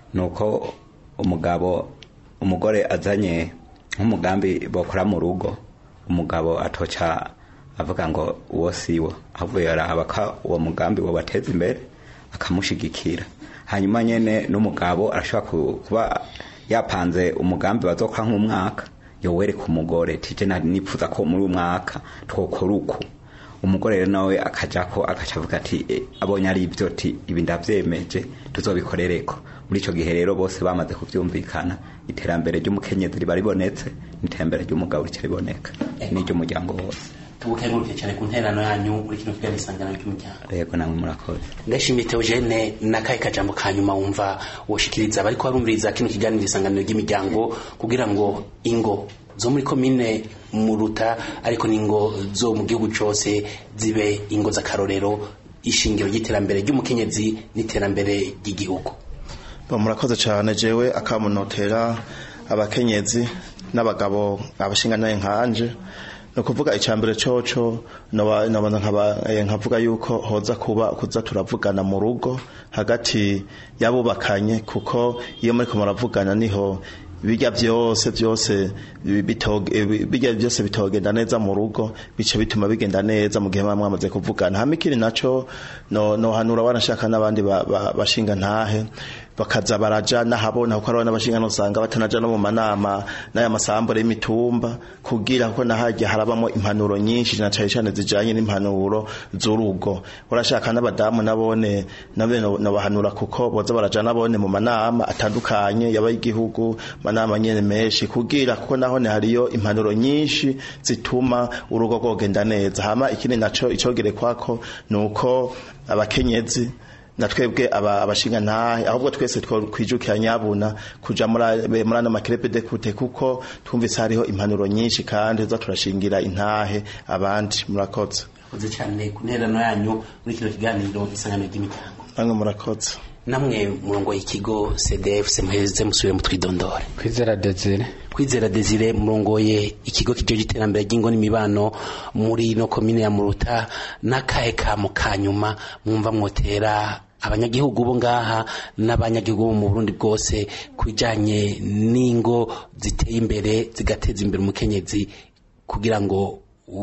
nuko umugabo umugore azanye nk'umugambi bokora mu rugo, umugabo atoca avuga ngo uwo siwo, avuye arahaba ka uwo mugambi wo bateza imbere akamushigikira. Hanyuma nyene n'umugabo arashobora kuba yapanze umugambi bazokora nk'umwaka, yowere ku mugore tije nipfuza ko muri umwaka twokora uko. Umugore rero nawe akajako akacavuga ati e, abonye ari ibyo ati ibi ndavyemeje tuzobikorereko. Muri ico gihe rero bose bamaze kuvyumvikana, iterambere ry'umukenyezi riba ribonetse, n'iterambere ry'umugabo rikiboneka, n'iryo muryango wose. Tugukengurukiye cyane ku ntererano yanyu muri kino kiganiro isanganiro ry'imiryango. Yego, namwe murakoze. Ndashimiye Theogene, n'akahe kajambo kanyuma wumva woshikiriza bariko barumviriza kino kiganiro isanganiro ry'imiryango kugira ngo ingo zo muri komine Muruta ariko ningo zo mu gihugu cyose zibe ingo z'akarorero, ishingiro ry'iterambere ry'umukenyezi n'iterambere ry'igihugu? Murakoze cyane. Jewe akamunotera abakenyezi n'abagabo abashinga naye nkanje, no kuvuga icambere coco nabanza nkavuga yuko hoza kuba kuza turavugana mu rugo hagati yabubakanye, kuko iyo muri ko muravugana niho bijya byose byose bitoge bijya byose bitogenda neza mu rugo, bice bituma bigenda neza mu gihe mwamaze kuvugana. Hamikiri naco no no hanura wanashaka n'abandi bashinga ntahe bakaza baraja nahabona kuko arabana bashinga no sanga batanaja no mu manama n'aya masambure y'imitumba, kugira ko nahajya harabamo impanuro nyinshi na cyane cyane zijanye n'impanuro z'urugo. Urashaka n'abadamu nabone nabe no bahanura kuko boza baraja nabone mu manama atandukanye y'abayigihugu, manama nyene meshi, kugira kuko naho ne hariyo impanuro nyinshi zituma urugo rwogenda neza. Hama ikindi naco icogere kwako nuko abakenyezi na twebwe abashinga ntahe ahubwo twese twijukira nyabuna kuja muri muri ana makrebe de kute, kuko twumvise hariho impanuro nyinshi kandi za turashingira intahe abandi. Murakoze. Murakoze cyane ku ntererano yanyu muri kino kiganiro isanganiro ry'imiryango. Namwe murakoze. Namwe murongo y'ikigo C D F muheze musubire mutwidondore. Kwizera Desire. Kwizera Desire, murongoye ikigo kijo giterambere ry'ingo n'imibano muri no komine ya Muruta, n'akahe kamo kanyuma mwumva mwotera abanyagihugu bo ngaha n'abanyagihugu mu Burundi bwose kujanye n'ingo ziteye imbere zigateza imbere umukenyezi kugira ngo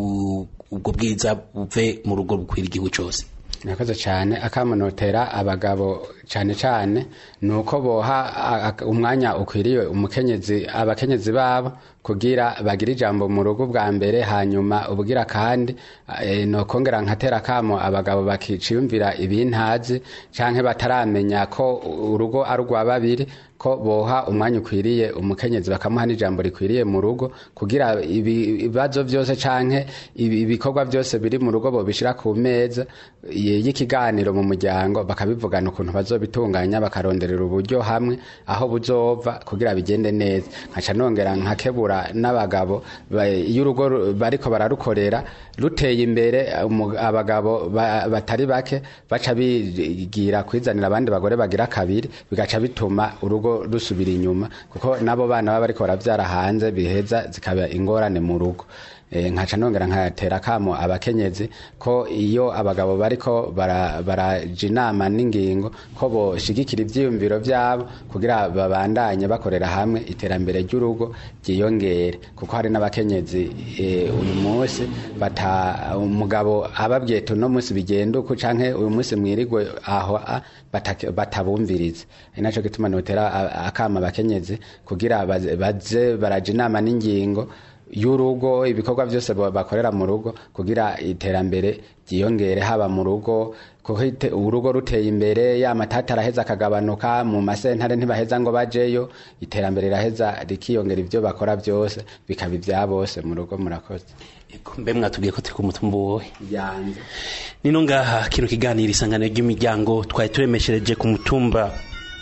ubwo bwiza buve mu rugo bukwira igihugu cyose? Nakaza cyane akamunotera abagabo cyane cyane nuko boha umwanya ukwiriye umukenyezi abakenyezi babo kugira bagira ijambo mu rugo bwa mbere, hanyuma ubugira kandi e, no kongera nkatera kamo abagabo bakiciyumvira ibintazi canke bataramenya ko urugo ari rwa babiri, ko boha umwanya ukwiriye umukenyezi bakamuha n'ijambo rikwiriye mu rugo kugira ibibazo byose canke ibikorwa byose biri mu rugo bo bishira ku meza y'ikiganiro mu muryango bakabivugana ukuntu bazo bazobitunganya bakaronderera uburyo hamwe aho buzova kugira bigende neza nkaca nongera nkakebura n'abagabo iyo urugo bariko bararukorera ruteye imbere abagabo batari bake baca bigira kwizanira abandi bagore bagira kabiri bigaca bituma urugo rusubira inyuma kuko nabo bana baba bariko baravyara hanze biheza zikaba ingorane mu rugo nkaca nongera nkatera kamo abakenyezi ko iyo abagabo bariko baraja inama n'ingingo ko boshigikira ivyiyumviro vyabo kugira babandanye bakorera hamwe iterambere ry'urugo ryiyongere kuko hari n'abakenyezi uyu munsi bata umugabo ababwiye tuno munsi bigenda uko canke uyu munsi mwirigwe aho batabumviriza inaco gituma notera akama abakenyezi kugira baze baraja inama n'ingingo y'urugo ibikorwa byose bakorera mu rugo kugira iterambere ryiyongere haba mu rugo kuko urugo ruteye imbere ya matata araheza akagabanuka mu masentare ntibaheza ngo bajeyo iterambere riraheza rikiyongera ibyo bakora byose bikaba ibya bose mu rugo. Murakoze. Mbe mwatubwiye ko turi ku mutumba wowe yanze nino ngaha kino kiganiro isangano ry'imiryango twari turemeshereje ku mutumba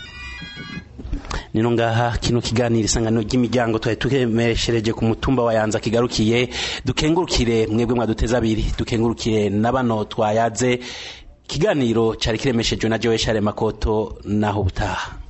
nino ngaha kino kiganiro isangano ry'imiryango twari tukemeshereje ku mutumba wa Yanza kigarukiye. Dukengurukire mwebwe mwaduteza abiri, dukengurukire nabano twayaze. Kiganiro cari kiremeshejwe na Joe Share Makoto naho butaha.